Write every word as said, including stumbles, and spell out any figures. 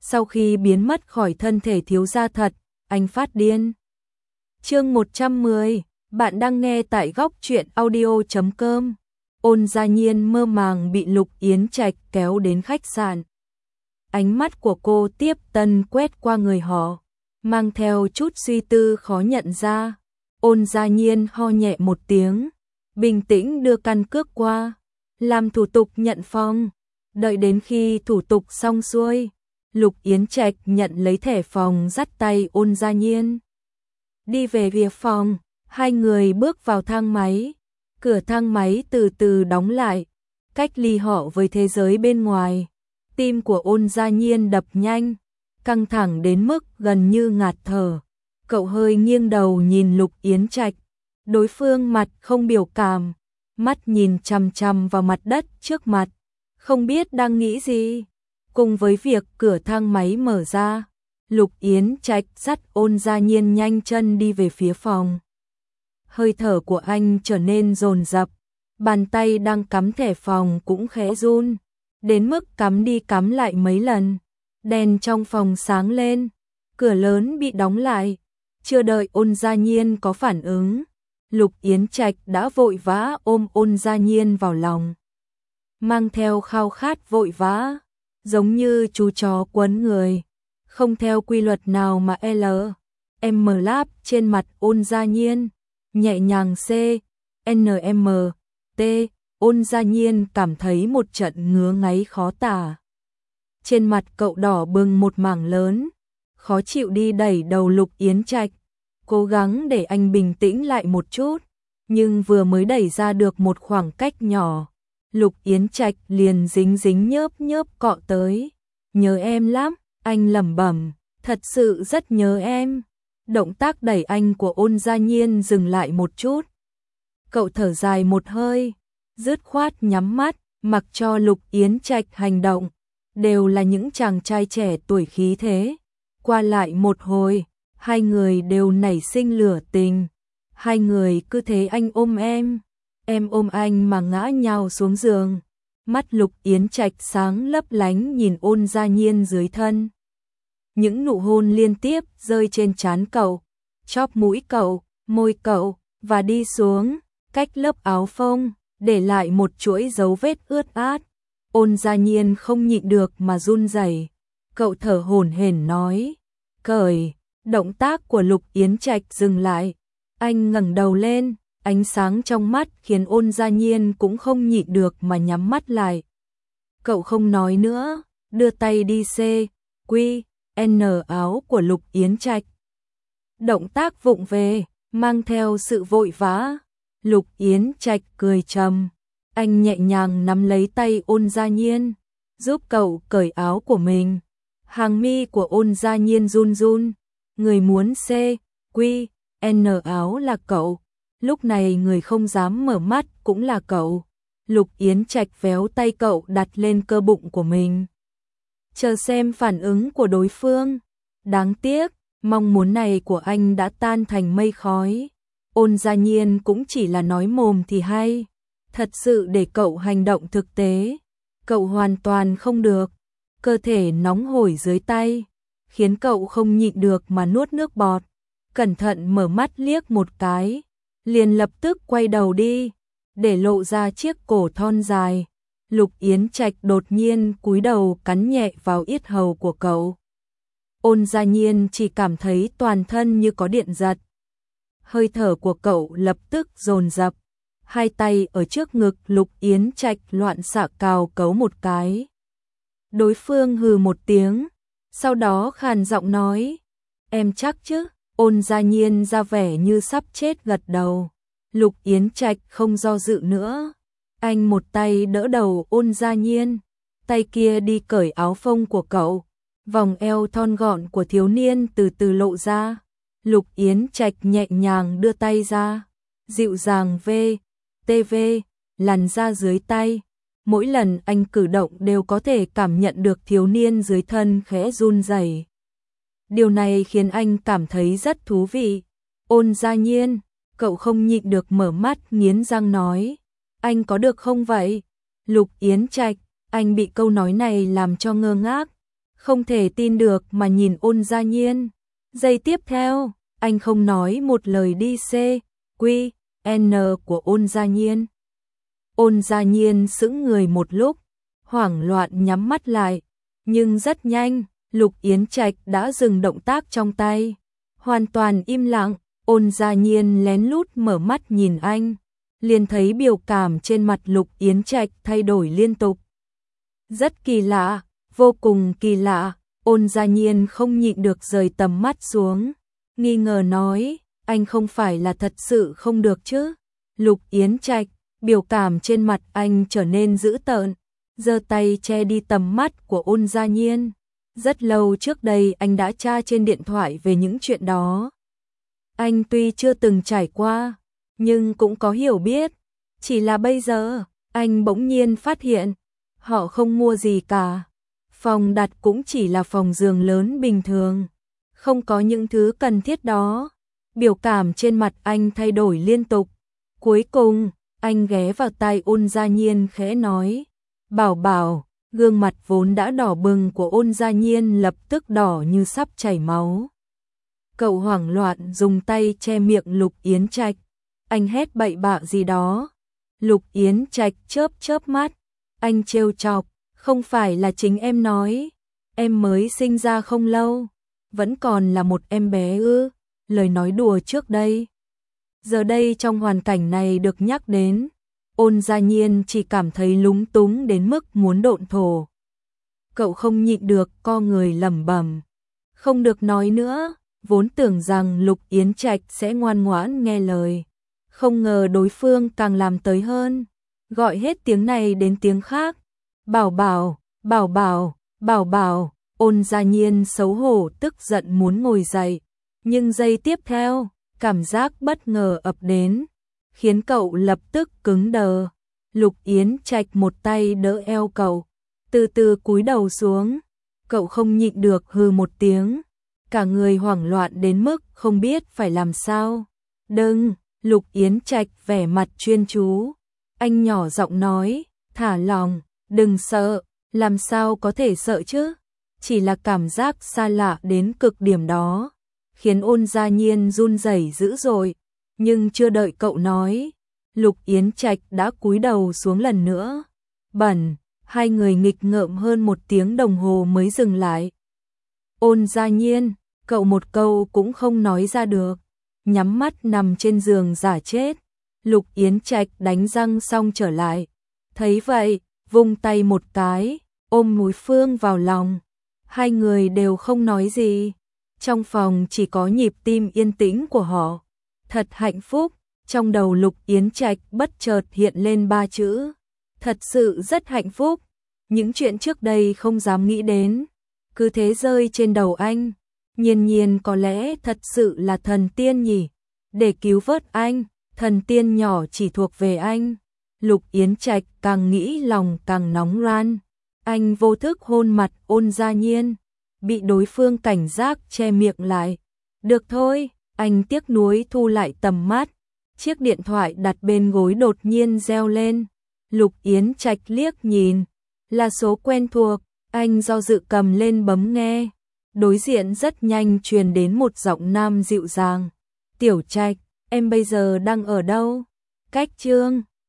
Sau khi biến mất khỏi thân thể thiếu gia thật, anh phát điên. Chương một trăm mười, bạn đang nghe tại góc truyện audio chấm com. Ôn Gia Nhiên mơ màng bị Lục Yến Trạch kéo đến khách sạn. Ánh mắt của cô tiếp tân quét qua người họ, mang theo chút suy tư khó nhận ra. Ôn Gia Nhiên ho nhẹ một tiếng, bình tĩnh đưa căn cước qua, làm thủ tục nhận phòng. Đợi đến khi thủ tục xong xuôi, Lục Yến Trạch nhận lấy thẻ phòng dắt tay Ôn Gia Nhiên. Đi về phía phòng, hai người bước vào thang máy. Cửa thang máy từ từ đóng lại, cách ly họ với thế giới bên ngoài. Tim của Ôn Gia Nhiên đập nhanh, căng thẳng đến mức gần như ngạt thở. Cậu hơi nghiêng đầu nhìn Lục Yến Trạch, đối phương mặt không biểu cảm, mắt nhìn chằm chằm vào mặt đất trước mặt, không biết đang nghĩ gì. Cùng với việc cửa thang máy mở ra, Lục Yến Trạch dắt Ôn Gia Nhiên nhanh chân đi về phía phòng. Hơi thở của anh trở nên dồn dập, bàn tay đang cắm thẻ phòng cũng khẽ run, đến mức cắm đi cắm lại mấy lần. Đèn trong phòng sáng lên, cửa lớn bị đóng lại. Chưa đợi Ôn Gia Nhiên có phản ứng, Lục Yến Trạch đã vội vã ôm Ôn Gia Nhiên vào lòng, mang theo khao khát vội vã, giống như chú chó quấn người, không theo quy luật nào mà L. M láp trên mặt Ôn Gia Nhiên, nhẹ nhàng C. N M T. Ôn Gia Nhiên cảm thấy một trận ngứa ngáy khó tả. Trên mặt cậu đỏ bừng một mảng lớn, khó chịu đi đẩy đầu Lục Yến Trạch, cố gắng để anh bình tĩnh lại một chút, nhưng vừa mới đẩy ra được một khoảng cách nhỏ, Lục Yến Trạch liền dính dính nhớp nhớp cọ tới. Nhớ em lắm, anh lẩm bẩm, thật sự rất nhớ em. Động tác đẩy anh của Ôn Gia Nhiên dừng lại một chút. Cậu thở dài một hơi, dứt khoát nhắm mắt, mặc cho Lục Yến Trạch hành động. Đều là những chàng trai trẻ tuổi khí thế. Qua lại một hồi, hai người đều nảy sinh lửa tình. Hai người cứ thế anh ôm em, em ôm anh mà ngã nhào xuống giường. Mắt Lục Yến Trạch sáng lấp lánh nhìn Ôn Gia Nhiên dưới thân. Những nụ hôn liên tiếp rơi trên trán cậu, chóp mũi cậu, môi cậu, và đi xuống, cách lớp áo phông, để lại một chuỗi dấu vết ướt át. Ôn Gia Nhiên không nhịn được mà run rẩy. Cậu thở hổn hển nói, cởi. Động tác của Lục Yến Trạch dừng lại. Anh ngẩng đầu lên, ánh sáng trong mắt khiến Ôn Gia Nhiên cũng không nhịn được mà nhắm mắt lại. Cậu không nói nữa, đưa tay đi C, Quy, N áo của Lục Yến Trạch. Động tác vụng về, mang theo sự vội vã. Lục Yến Trạch cười trầm. Anh nhẹ nhàng nắm lấy tay Ôn Gia Nhiên, giúp cậu cởi áo của mình. Hàng mi của Ôn Gia Nhiên run run. Người muốn C, Quy, N áo là cậu. Lúc này người không dám mở mắt cũng là cậu. Lục Yến Trạch véo tay cậu đặt lên cơ bụng của mình, chờ xem phản ứng của đối phương. Đáng tiếc, mong muốn này của anh đã tan thành mây khói. Ôn Gia Nhiên cũng chỉ là nói mồm thì hay, thật sự để cậu hành động thực tế, cậu hoàn toàn không được. Cơ thể nóng hổi dưới tay, khiến cậu không nhịn được mà nuốt nước bọt. Cẩn thận mở mắt liếc một cái, liền lập tức quay đầu đi, để lộ ra chiếc cổ thon dài. Lục Yến Trạch đột nhiên cúi đầu cắn nhẹ vào yết hầu của cậu. Ôn Gia Nhiên chỉ cảm thấy toàn thân như có điện giật. Hơi thở của cậu lập tức dồn dập, hai tay ở trước ngực Lục Yến Trạch loạn xạ cào cấu một cái. Đối phương hừ một tiếng, sau đó khàn giọng nói, em chắc chứ? Ôn Gia Nhiên ra vẻ như sắp chết gật đầu. Lục Yến Trạch không do dự nữa, anh một tay đỡ đầu Ôn Gia Nhiên, tay kia đi cởi áo phông của cậu. Vòng eo thon gọn của thiếu niên từ từ lộ ra. Lục Yến Trạch nhẹ nhàng đưa tay ra, dịu dàng v, tv, làn da dưới tay. Mỗi lần anh cử động đều có thể cảm nhận được thiếu niên dưới thân khẽ run rẩy. Điều này khiến anh cảm thấy rất thú vị. Ôn Gia Nhiên, cậu không nhịn được mở mắt nghiến răng nói, anh có được không vậy? Lục Yến Trạch, anh bị câu nói này làm cho ngơ ngác. không thể tin được mà nhìn Ôn Gia Nhiên. Giây tiếp theo, anh không nói một lời đi C, Q, N của Ôn Gia Nhiên. Ôn Gia Nhiên sững người một lúc, hoảng loạn nhắm mắt lại, nhưng rất nhanh, Lục Yến Trạch đã dừng động tác trong tay, hoàn toàn im lặng. Ôn Gia Nhiên lén lút mở mắt nhìn anh, liền thấy biểu cảm trên mặt Lục Yến Trạch thay đổi liên tục. Rất kỳ lạ, vô cùng kỳ lạ. Ôn Gia Nhiên không nhịn được rời tầm mắt xuống, nghi ngờ nói, anh không phải là thật sự không được chứ? Lục Yến Trạch, biểu cảm trên mặt anh trở nên dữ tợn, giơ tay che đi tầm mắt của Ôn Gia Nhiên. Rất lâu trước đây anh đã tra trên điện thoại về những chuyện đó. Anh tuy chưa từng trải qua, nhưng cũng có hiểu biết. Chỉ là bây giờ, anh bỗng nhiên phát hiện, họ không mua gì cả. Phòng đặt cũng chỉ là phòng giường lớn bình thường, không có những thứ cần thiết đó. Biểu cảm trên mặt anh thay đổi liên tục. Cuối cùng, anh ghé vào tai Ôn Gia Nhiên khẽ nói, bảo bảo. Gương mặt vốn đã đỏ bừng của Ôn Gia Nhiên lập tức đỏ như sắp chảy máu. Cậu hoảng loạn dùng tay che miệng Lục Yến Trạch. Anh hét bậy bạ gì đó. Lục Yến Trạch chớp chớp mắt. Anh trêu chọc, không phải là chính em nói. Em mới sinh ra không lâu, vẫn còn là một em bé ư? Lời nói đùa trước đây, giờ đây trong hoàn cảnh này được nhắc đến, Ôn Gia Nhiên chỉ cảm thấy lúng túng đến mức muốn độn thổ. Cậu không nhịn được co người lẩm bẩm, không được nói nữa. Vốn tưởng rằng Lục Yến Trạch sẽ ngoan ngoãn nghe lời, không ngờ đối phương càng làm tới hơn, gọi hết tiếng này đến tiếng khác. Bảo bảo, bảo bảo, bảo bảo. Ôn Gia Nhiên xấu hổ tức giận muốn ngồi dậy, nhưng giây tiếp theo, cảm giác bất ngờ ập đến, khiến cậu lập tức cứng đờ. Lục Yến Trạch một tay đỡ eo cậu, từ từ cúi đầu xuống. Cậu không nhịn được hừ một tiếng, cả người hoảng loạn đến mức không biết phải làm sao. Đừng, Lục Yến Trạch vẻ mặt chuyên chú. Anh nhỏ giọng nói, thả lòng, đừng sợ. Làm sao có thể sợ chứ? Chỉ là cảm giác xa lạ đến cực điểm đó, khiến Ôn Gia Nhiên run rẩy dữ dội. Nhưng chưa đợi cậu nói, Lục Yến Trạch đã cúi đầu xuống lần nữa. Bẩn, hai người nghịch ngợm hơn một tiếng đồng hồ mới dừng lại. Ôn Gia Nhiên, cậu một câu cũng không nói ra được, nhắm mắt nằm trên giường giả chết. Lục Yến Trạch đánh răng xong trở lại, thấy vậy, vung tay một cái, ôm Núi Phương vào lòng. Hai người đều không nói gì, trong phòng chỉ có nhịp tim yên tĩnh của họ. Thật hạnh phúc. Trong đầu Lục Yến Trạch bất chợt hiện lên ba chữ, thật sự rất hạnh phúc. Những chuyện trước đây không dám nghĩ đến, cứ thế rơi trên đầu anh. Nhiên Nhiên có lẽ thật sự là thần tiên nhỉ? Để cứu vớt anh, thần tiên nhỏ chỉ thuộc về anh. Lục Yến Trạch càng nghĩ lòng càng nóng ran. Anh vô thức hôn mặt Ôn Gia Nhiên, bị đối phương cảnh giác che miệng lại. Được thôi, anh tiếc nuối thu lại tầm mắt. Chiếc điện thoại đặt bên gối đột nhiên reo lên. Lục Yến Trạch liếc nhìn, là số quen thuộc. Anh do dự cầm lên bấm nghe. Đối diện rất nhanh truyền đến một giọng nam dịu dàng. Tiểu Trạch, em bây giờ đang ở đâu? Cách Trương